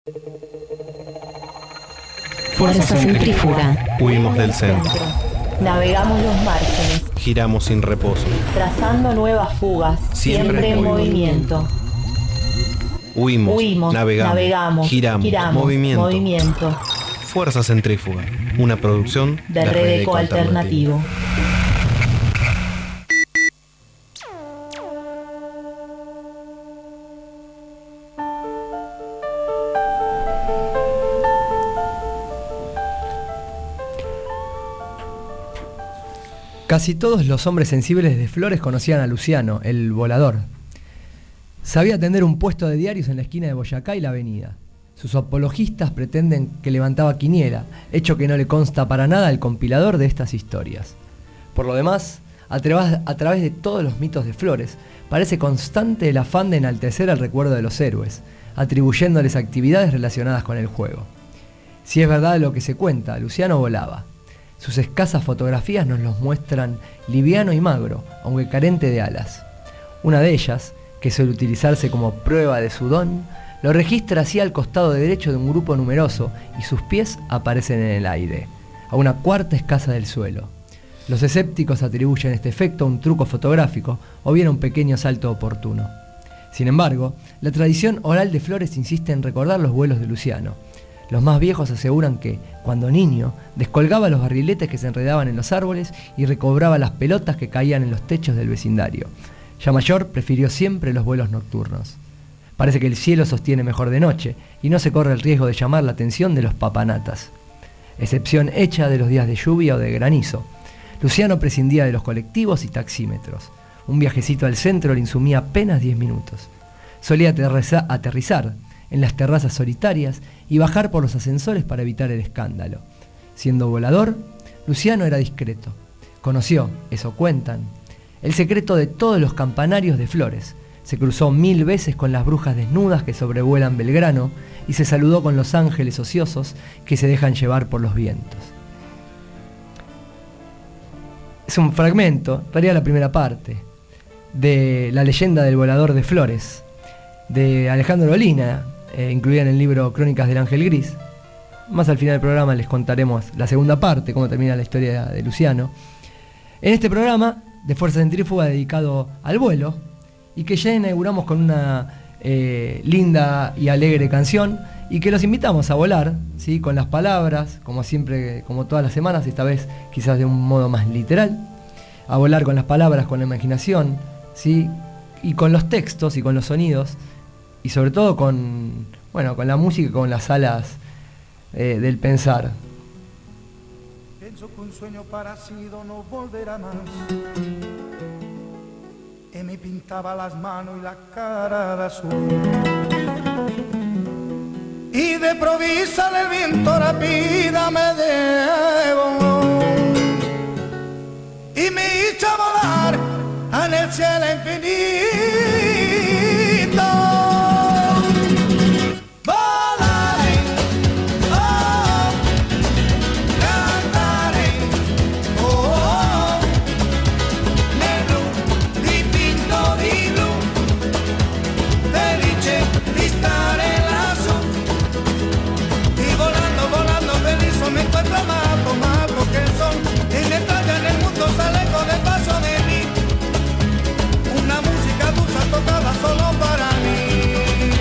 Fuerza centrífuga. Huimos del centro. Navegamos los márgenes. Giramos sin reposo. Trazando nuevas fugas. Siempre en movimiento. Huimos, navegamos, giramos, movimiento. Fuerza centrífuga. Una producción de Red Eco Alternativo. Casi todos los hombres sensibles de Flores conocían a Luciano, el volador. Sabía atender un puesto de diarios en la esquina de Boyacá y la Avenida. Sus apologistas pretenden que levantaba quiniela, hecho que no le consta para nada al compilador de estas historias. Por lo demás, a través de todos los mitos de Flores, parece constante el afán de enaltecer el recuerdo de los héroes, atribuyéndoles actividades relacionadas con el juego. Si es verdad lo que se cuenta, Luciano volaba. Sus escasas fotografías nos los muestran liviano y magro, aunque carente de alas. Una de ellas, que suele utilizarse como prueba de su don, lo registra así al costado derecho de un grupo numeroso y sus pies aparecen en el aire, a una cuarta escasa del suelo. Los escépticos atribuyen este efecto a un truco fotográfico o bien a un pequeño salto oportuno. Sin embargo, la tradición oral de Flores insiste en recordar los vuelos de Luciano. Los más viejos aseguran que, cuando niño, descolgaba los barriletes que se enredaban en los árboles y recobraba las pelotas que caían en los techos del vecindario. Ya mayor, prefirió siempre los vuelos nocturnos. Parece que el cielo sostiene mejor de noche y no se corre el riesgo de llamar la atención de los papanatas. Excepción hecha de los días de lluvia o de granizo. Luciano prescindía de los colectivos y taxímetros. Un viajecito al centro le insumía apenas 10 minutos. Solía aterrizar en las terrazas solitarias y bajar por los ascensores para evitar el escándalo. Siendo volador, Luciano era discreto. Conoció, eso cuentan, el secreto de todos los campanarios de Flores. Se cruzó 1000 veces con las brujas desnudas que sobrevuelan Belgrano y se saludó con los ángeles ociosos que se dejan llevar por los vientos. Es un fragmento, en realidad la primera parte, de La leyenda del volador de Flores, de Alejandro Olina, incluida en el libro Crónicas del Ángel Gris. Más al final del programa les contaremos la segunda parte, cómo termina la historia de Luciano. En este programa de Fuerza Centrífuga dedicado al vuelo, y que ya inauguramos con una linda y alegre canción, y que los invitamos a volar, ¿sí? Con las palabras, como siempre, como todas las semanas, esta vez quizás de un modo más literal, a volar con las palabras, con la imaginación, ¿sí? Y con los textos y con los sonidos, y sobre todo con la música y con las alas del pensar. Pienso que un sueño parecido no volverá más. Y me pintaba las manos y la cara de azul. Y de provisa el viento rápida me llevó. Y me hizo volar en el cielo infinito. Solo para mí.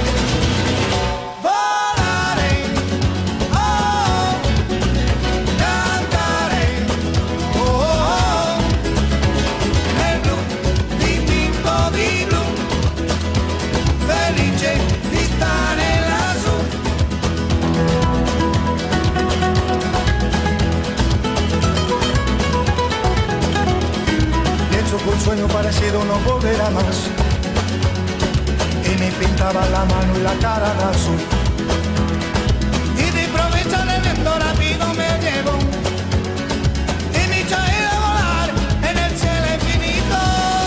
Volaré, oh, cantaré, oh, nel blu dipinto di blu, felice di stare lassù. Pienso que un sueño parecido no volverá más. Y me pintaba la mano y la cara de azul. Y de provecho el viento rápido me llevó. Y me hizo ir a volar en el cielo infinito.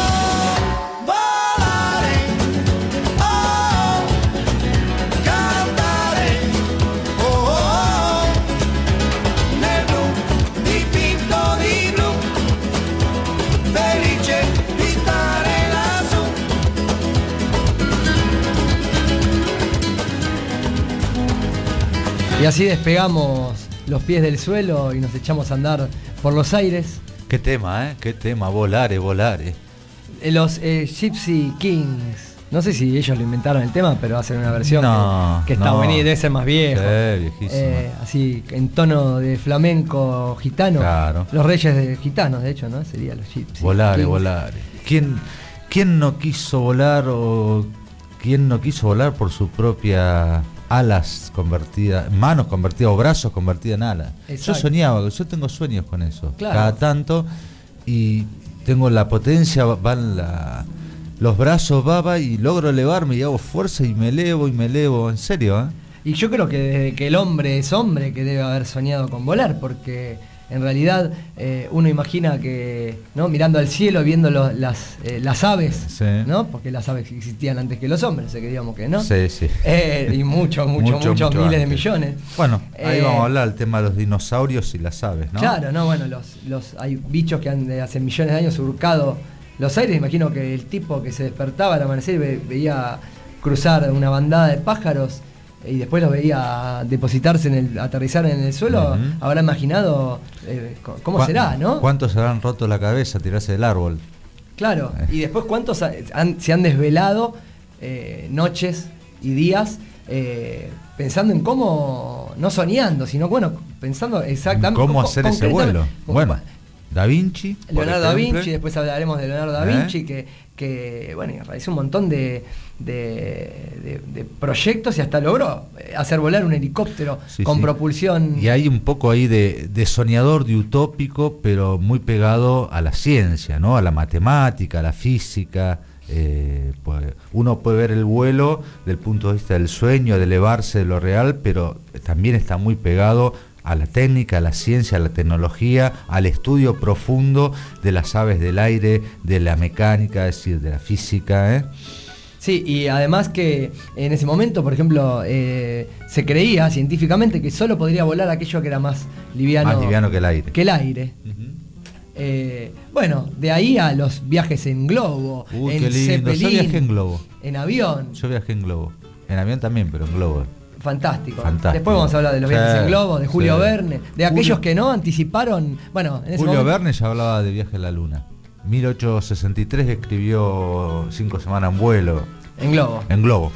Volaré, oh, cantaré, oh, nel blu dipinto di blu, felice di stare lassù. Y así despegamos los pies del suelo y nos echamos a andar por los aires. Qué tema, qué tema, volare. Los Gypsy Kings. No sé si ellos lo inventaron el tema, pero hacen una versión que está buena y debe ser más viejo. Viejísimo. Así, en tono de flamenco gitano. Claro. Los reyes de gitanos, de hecho, ¿no? Serían los Gypsy Volare. Kings. ¿Quién no quiso volar o quién no quiso volar por su propia alas convertidas, manos convertidas o brazos convertidos en alas? Exacto. Yo tengo sueños con eso. Claro. Cada tanto, y tengo la potencia, los brazos baba y logro elevarme y hago fuerza y me elevo, en serio, Y yo creo que desde que el hombre es hombre que debe haber soñado con volar, porque en realidad uno imagina que, ¿no? Mirando al cielo, viendo las aves, sí. ¿no? Porque las aves existían antes que los hombres, que digamos que no. Sí. Y muchos miles antes. de millones. Bueno, ahí vamos a hablar del tema de los dinosaurios y las aves, ¿no? Claro, no, bueno, hay bichos que han hace millones de años surcado los aires. Imagino que el tipo que se despertaba al amanecer veía cruzar una bandada de pájaros y después los veía aterrizar en el suelo. Habrá imaginado cómo será, ¿no? ¿Cuántos se habrán roto la cabeza a tirarse del árbol? Claro, y después cuántos se han desvelado noches y días pensando en cómo, no soñando, sino pensando exactamente cómo hacer ese vuelo. Bueno, Da Vinci, Leonardo da Vinci, después hablaremos de Leonardo da Vinci, que realizó un montón de proyectos y hasta logró hacer volar un helicóptero con propulsión. Y hay un poco ahí de soñador, de utópico, pero muy pegado a la ciencia, ¿no? A la matemática, a la física. Pues uno puede ver el vuelo del punto de vista del sueño, de elevarse de lo real, pero también está muy pegado a la técnica, a la ciencia, a la tecnología, al estudio profundo de las aves del aire, de la mecánica, es decir, de la física. Sí, y además que en ese momento, por ejemplo, se creía científicamente que solo podría volar aquello que era más liviano que el aire. Bueno, de ahí a los viajes en globo, en Zeppelin, yo viajé en globo. En avión. Yo viajé en globo. En avión también, pero en globo. Fantástico. Después vamos a hablar de los viajes en globo, de Julio Verne, de aquellos que no anticiparon. Bueno, en ese Julio Verne ya hablaba de viaje a la luna. 1863 escribió 5 semanas en vuelo. En globo. En globo.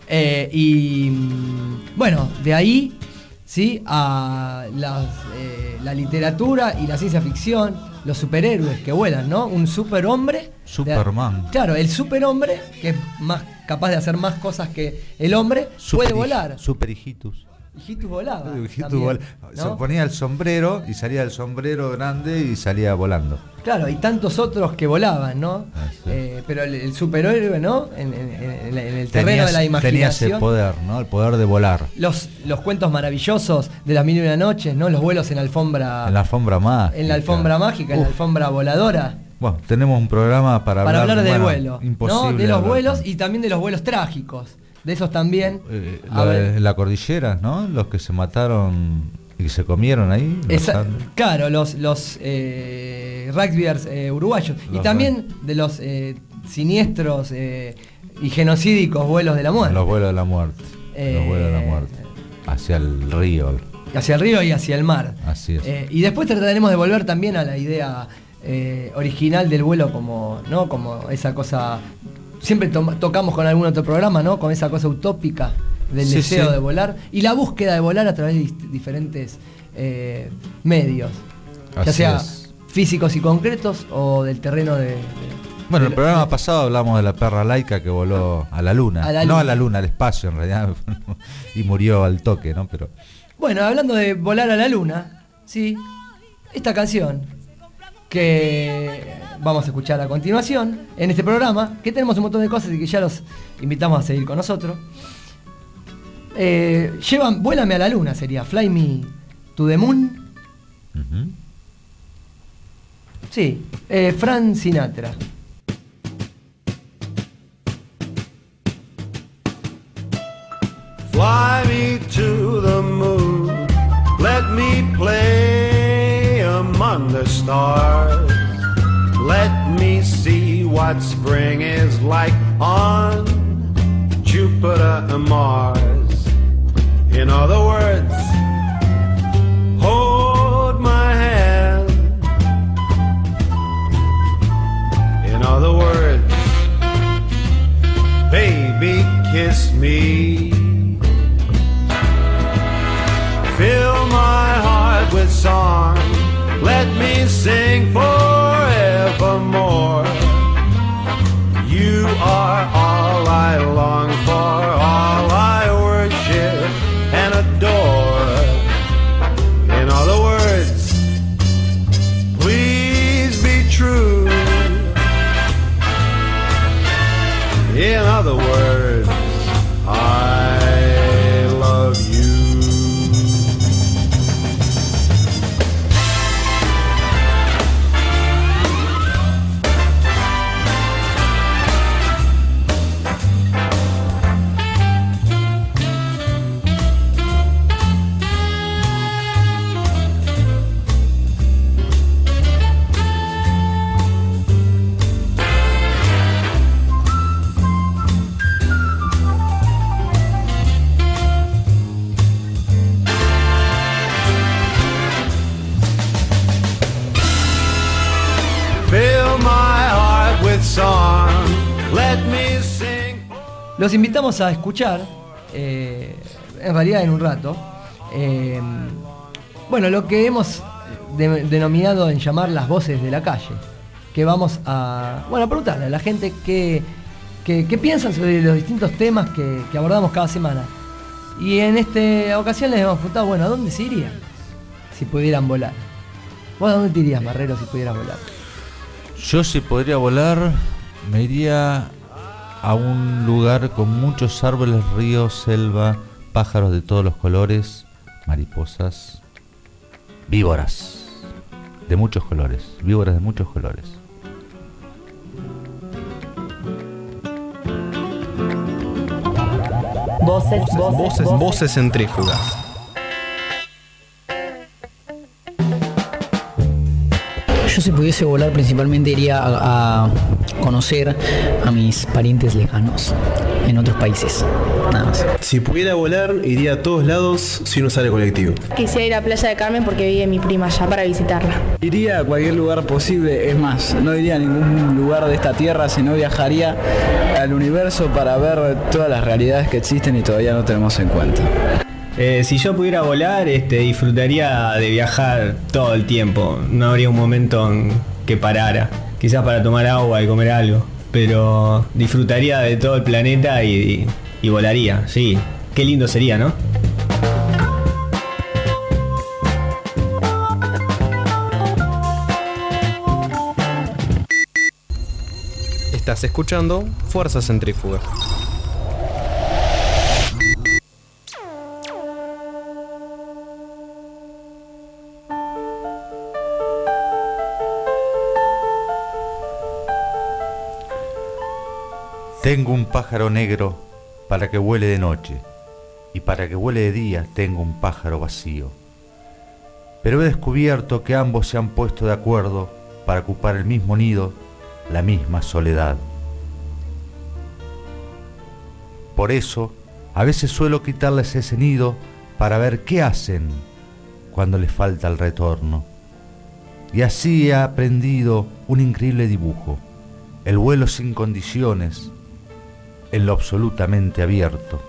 Y bueno, de ahí ¿sí? A la literatura y la ciencia ficción, los superhéroes que vuelan, ¿no? Un superhombre. Superman. Claro, el superhombre, que es más capaz de hacer más cosas que el hombre, puede volar. Superhijitus. Hijitus volaba. ¿No? Se ponía el sombrero y salía el sombrero grande y salía volando. Claro, y tantos otros que volaban, ¿no? Sí. Pero el superhéroe, ¿no? En el terreno de la imaginación. Tenía ese poder, ¿no? El poder de volar. Los cuentos maravillosos de las 1001 noches, ¿no? Los vuelos en la alfombra. En la alfombra mágica. En la alfombra mágica, en la alfombra voladora. Bueno, tenemos un programa para hablar del vuelo, imposible, ¿no? De los vuelos y también de los vuelos trágicos. De esos también. La cordillera, ¿no? Los que se mataron y se comieron ahí. Claro, los rugbyers uruguayos. Y también de los siniestros y genocídicos vuelos de la muerte. Los vuelos de la muerte. Los vuelos de la muerte. Hacia el río. Hacia el río y hacia el mar. Así es. Y después trataremos de volver también a la idea original del vuelo como, ¿no? Como esa cosa. Siempre tocamos con algún otro programa, ¿no? Con esa cosa utópica del deseo de volar y la búsqueda de volar a través de diferentes medios, ya sea físicos y concretos o del terreno de bueno, el programa pasado hablamos de la perra laica que voló a la luna. No a la luna, al espacio en realidad, y murió al toque, ¿no? Pero bueno, hablando de volar a la luna, sí, esta canción que vamos a escuchar a continuación en este programa, que tenemos un montón de cosas y que ya los invitamos a seguir con nosotros. Vuélame a la luna sería Fly Me to the Moon. Sí, Frank Sinatra. Fly me to the moon, let me play among the stars. Let me see what spring is like on Jupiter and Mars. In other words, let me sing forevermore. You are all I long for, all I worship and adore. In other words, please be true. In other words, I love you. Los invitamos a escuchar, en realidad en un rato, bueno, lo que hemos denominado en llamar las voces de la calle, que vamos a, bueno, a preguntarle a la gente qué piensan sobre los distintos temas que abordamos cada semana. Y en esta ocasión les hemos preguntado, bueno, ¿a dónde se irían si pudieran volar? ¿Vos a dónde te irías, Marrero, si pudieras volar? Yo, si podría volar, me iría a un lugar con muchos árboles, ríos, selva, pájaros de todos los colores, mariposas, víboras de muchos colores, víboras de muchos colores. Voces centrífugas. Yo, si pudiese volar, principalmente iría a conocer a mis parientes lejanos en otros países, nada más. Si pudiera volar, iría a todos lados sin usar el colectivo. Quisiera ir a Playa de Carmen porque vive mi prima allá, para visitarla. Iría a cualquier lugar posible, es más, no iría a ningún lugar de esta tierra, sino viajaría al universo para ver todas las realidades que existen y todavía no tenemos en cuenta. Si yo pudiera volar, disfrutaría de viajar todo el tiempo. No habría un momento en que parara. Quizás para tomar agua y comer algo. Pero disfrutaría de todo el planeta y volaría, sí. Qué lindo sería, ¿no? Estás escuchando Fuerza Centrífuga. Tengo un pájaro negro para que vuele de noche, y para que vuele de día tengo un pájaro vacío. Pero he descubierto que ambos se han puesto de acuerdo para ocupar el mismo nido, la misma soledad. Por eso, a veces suelo quitarles ese nido para ver qué hacen cuando les falta el retorno. Y así he aprendido un increíble dibujo, el vuelo sin condiciones, en lo absolutamente abierto.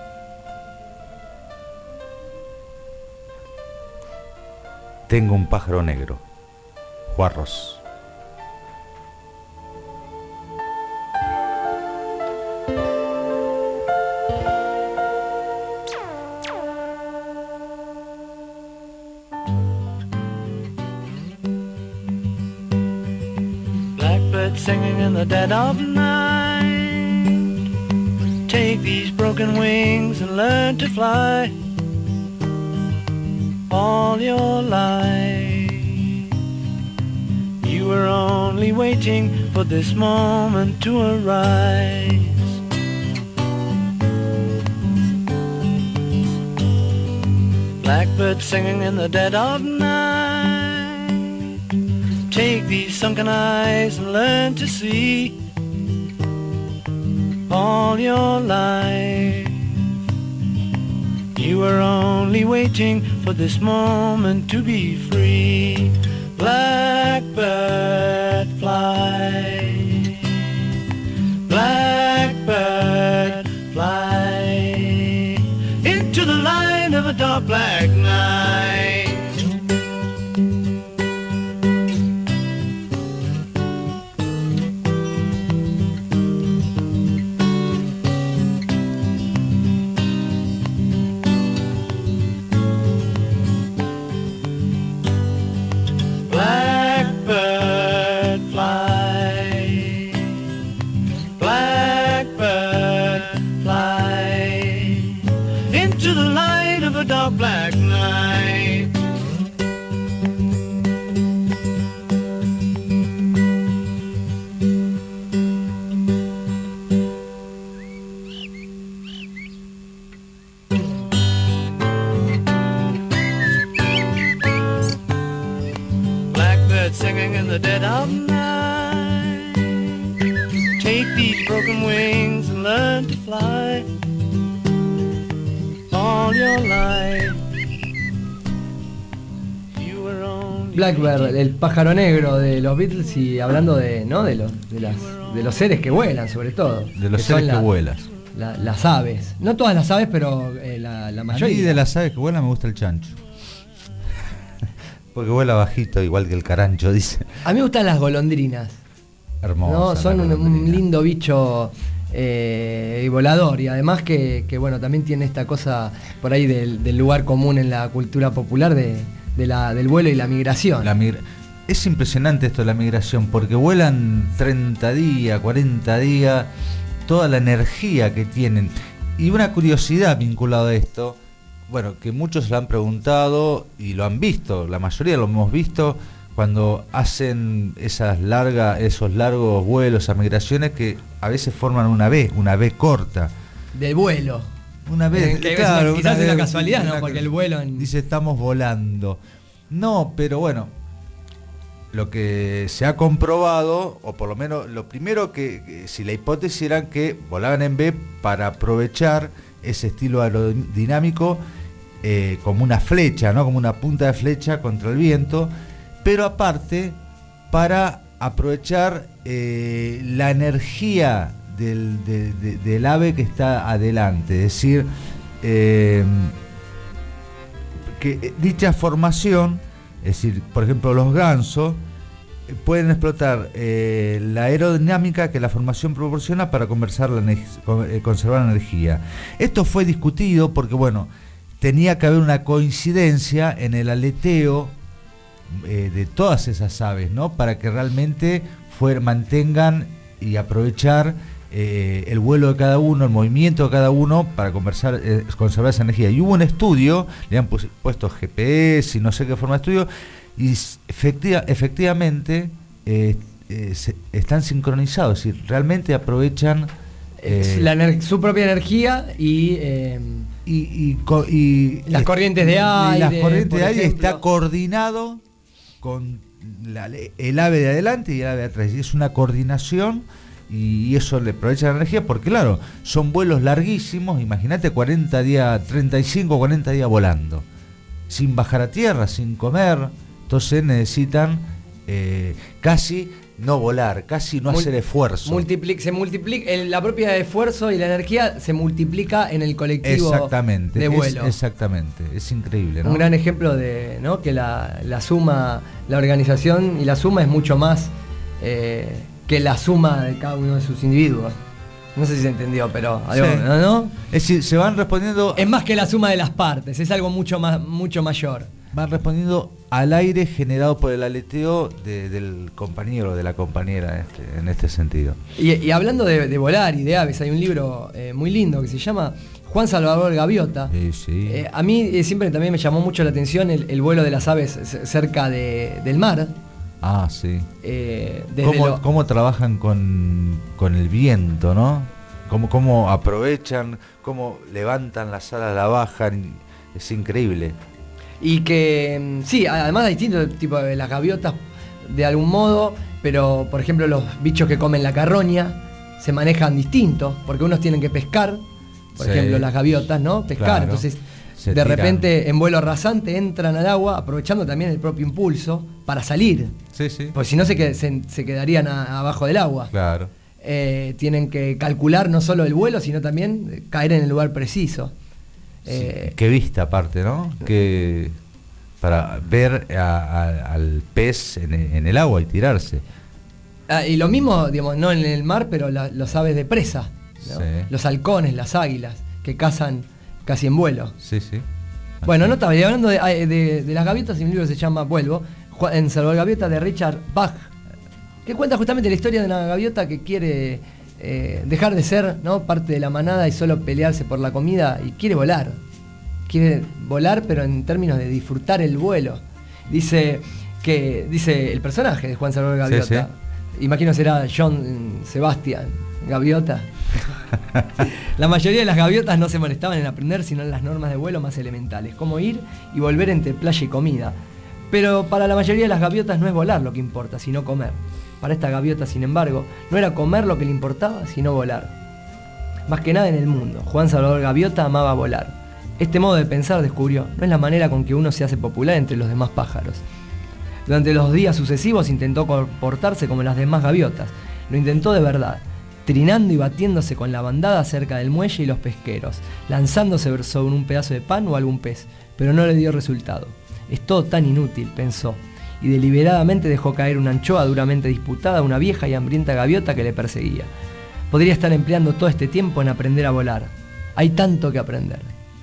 Tengo un pájaro negro, Juarros. Blackbird singing in the dead of night. Take these broken wings and learn to fly. All your life you were only waiting for this moment to arise. Blackbird singing in the dead of night. Take these sunken eyes and learn to see. All your life you were only waiting for this moment to be free. Blackbird fly, blackbird fly, into the light of a dark black night. a dark black night. Blackbird singing in the dead of night. Take these broken wings and learn to fly. All your life you were only Blackbird, el pájaro negro de los Beatles, y hablando de, ¿no? de los seres que vuelan, sobre todo. De los seres que vuelan. Las aves. No todas las aves, pero la mayoría. A mí de las aves que vuelan me gusta el chancho. Porque vuela bajito, igual que el carancho, dice. A mí me gustan las golondrinas. Hermosas. ¿No? Son un lindo bicho y volador. Y además que bueno, también tiene esta cosa por ahí del lugar común en la cultura popular del vuelo y la migración. Es impresionante esto de la migración, porque vuelan 30 días, 40 días, toda la energía que tienen. Y una curiosidad vinculada a esto, bueno, que muchos lo han preguntado y lo han visto, la mayoría lo hemos visto cuando hacen esos largos vuelos, esas migraciones que a veces forman una V corta. Del vuelo. Una vez, que claro, quizás es una casualidad, ¿no? Porque el vuelo dice estamos volando. No, pero bueno, lo que se ha comprobado, o por lo menos lo primero que si la hipótesis era que volaban en V para aprovechar ese estilo aerodinámico como una flecha, ¿no? Como una punta de flecha contra el viento, pero aparte para aprovechar la energía del ave que está adelante, es decir, que dicha formación, es decir, por ejemplo los gansos pueden explotar la aerodinámica que la formación proporciona para conservar la energía. Esto fue discutido porque, bueno, tenía que haber una coincidencia en el aleteo de todas esas aves, ¿no? Para que realmente mantengan y aprovechar el vuelo de cada uno, el movimiento de cada uno para conservar esa energía. Y hubo un estudio, le han puesto GPS y no sé qué forma de estudio, y efectivamente están sincronizados, es decir, realmente aprovechan su propia energía y las corrientes de aire. Las corrientes de aire está coordinado con el ave de adelante y el ave de atrás. Y es una coordinación y eso le aprovecha la energía porque, claro, son vuelos larguísimos. Imagínate 40 días, 35 o 40 días volando, sin bajar a tierra, sin comer. Entonces necesitan casi no volar, casi no hacer esfuerzo. Se multiplica la propia esfuerzo y la energía se multiplica en el colectivo de vuelo. Exactamente, es increíble, ¿no? Un gran ejemplo de, ¿no? Que la suma, la organización y la suma es mucho más que la suma de cada uno de sus individuos. No sé si se entendió, pero algo, sí. ¿No? Es decir, se van respondiendo. Es más que la suma de las partes, es algo mucho mayor. Van respondiendo al aire generado por el aleteo del compañero, de la compañera en este sentido. Y hablando de volar y de aves, hay un libro muy lindo que se llama Juan Salvador Gaviota. Sí. A mí siempre también me llamó mucho la atención el vuelo de las aves cerca del mar. Ah, sí. ¿Cómo trabajan con el viento, ¿no? Cómo aprovechan, cómo levantan las alas, la bajan. Es increíble. Y que, sí, además hay distintos tipos de las gaviotas de algún modo, pero por ejemplo los bichos que comen la carroña se manejan distintos, porque unos tienen que pescar, por ejemplo las gaviotas, ¿no? Pescar, claro. Entonces de repente en vuelo rasante entran al agua, aprovechando también el propio impulso para salir. Sí. Porque si no se quedarían abajo del agua. Claro. Tienen que calcular no solo el vuelo, sino también caer en el lugar preciso. Qué vista aparte, ¿no? Que para ver al pez en el agua y tirarse. Y lo mismo, digamos, no en el mar, pero los aves de presa, ¿no? Sí. Los halcones, las águilas, que cazan casi en vuelo. Sí. Bueno, no estaba hablando de las gaviotas, y un libro que se llama Vuelvo, en Salvador Gaviota, de Richard Bach, que cuenta justamente la historia de una gaviota que quiere dejar de ser, ¿no? parte de la manada y solo pelearse por la comida y quiere volar quiere volar, pero en términos de disfrutar el vuelo. Dice el personaje de Juan Salvador Gaviota, imagino será John Sebastián Gaviota. La mayoría de las gaviotas no se molestaban en aprender sino en las normas de vuelo más elementales, como ir y volver entre playa y comida. Pero para la mayoría de las gaviotas no es volar lo que importa, sino comer. Para esta gaviota, sin embargo, no era comer lo que le importaba, sino volar. Más que nada en el mundo, Juan Salvador Gaviota amaba volar. Este modo de pensar, descubrió, no es la manera con que uno se hace popular entre los demás pájaros. Durante los días sucesivos intentó comportarse como las demás gaviotas. Lo intentó de verdad, trinando y batiéndose con la bandada cerca del muelle y los pesqueros, lanzándose sobre un pedazo de pan o algún pez, pero no le dio resultado. Es todo tan inútil, pensó, y deliberadamente dejó caer una anchoa duramente disputada a una vieja y hambrienta gaviota que le perseguía. Podría estar empleando todo este tiempo en aprender a volar. Hay tanto que aprender.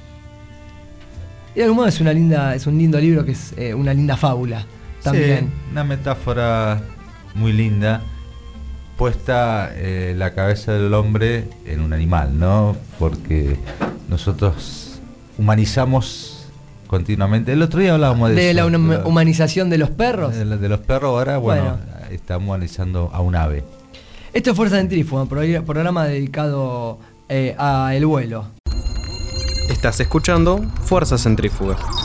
Y de algún modo es un lindo libro que es una linda fábula también. Sí, una metáfora muy linda, puesta la cabeza del hombre en un animal, ¿no? Porque nosotros humanizamos continuamente. El otro día hablábamos de eso, la humanización de los perros. De los perros, ahora, bueno, estamos humanizando a un ave. Esto es Fuerza Centrífuga, un programa dedicado a el vuelo. Estás escuchando Fuerza Centrífuga.